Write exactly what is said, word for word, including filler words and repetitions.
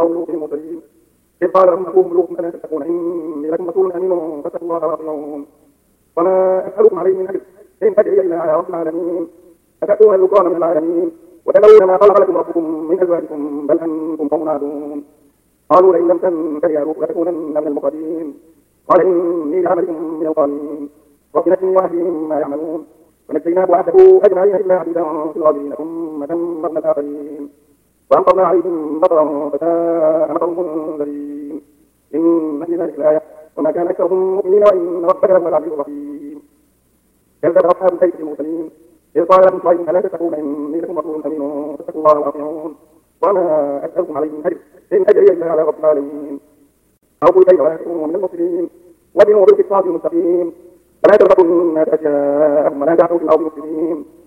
قوم لوط المرسلين إذ قال لهم أخوهم لوط ألا تتقون إني لكم رسول أمين فاتقوا الله وأطيعون وما أسألكم عليه من أجر إن أجري إلا على رب العالمين أتأتون الذكران من العالمين وتذرون ما خلق لكم ربكم من أزواجكم بل أنتم قوم عادون قالوا لئن لم تنته يا لوط لتكونن من المخرجين قال إني لعملكم من القالين رب نجني وأهلي مما يعملون ونجيناه وأهله أجمعين إلا عبيدا في الغابرين ثم دمرنا الآخرين وأمطرنا عليهم مطرا فساء مطر المنذرين إن في ذلك لآية وما كان أكثرهم مؤمنين وإن ربك لهو العزيز الرحيم كذب أصحاب الكهف المرسلين إذ قال لهم شعيب ألا تتقون إني لكم رسول أمين فاتقوا الله وأطيعون وما أسألكم عليه من أجر إن أجري إلا على رب العالمين أوفوا الكيل ولا تكونوا من المفسدين وزنوا بالقسطاس المستقيم ولا تبغوا الناس أشياءهم ولا تعثوا في الأرض مفسدين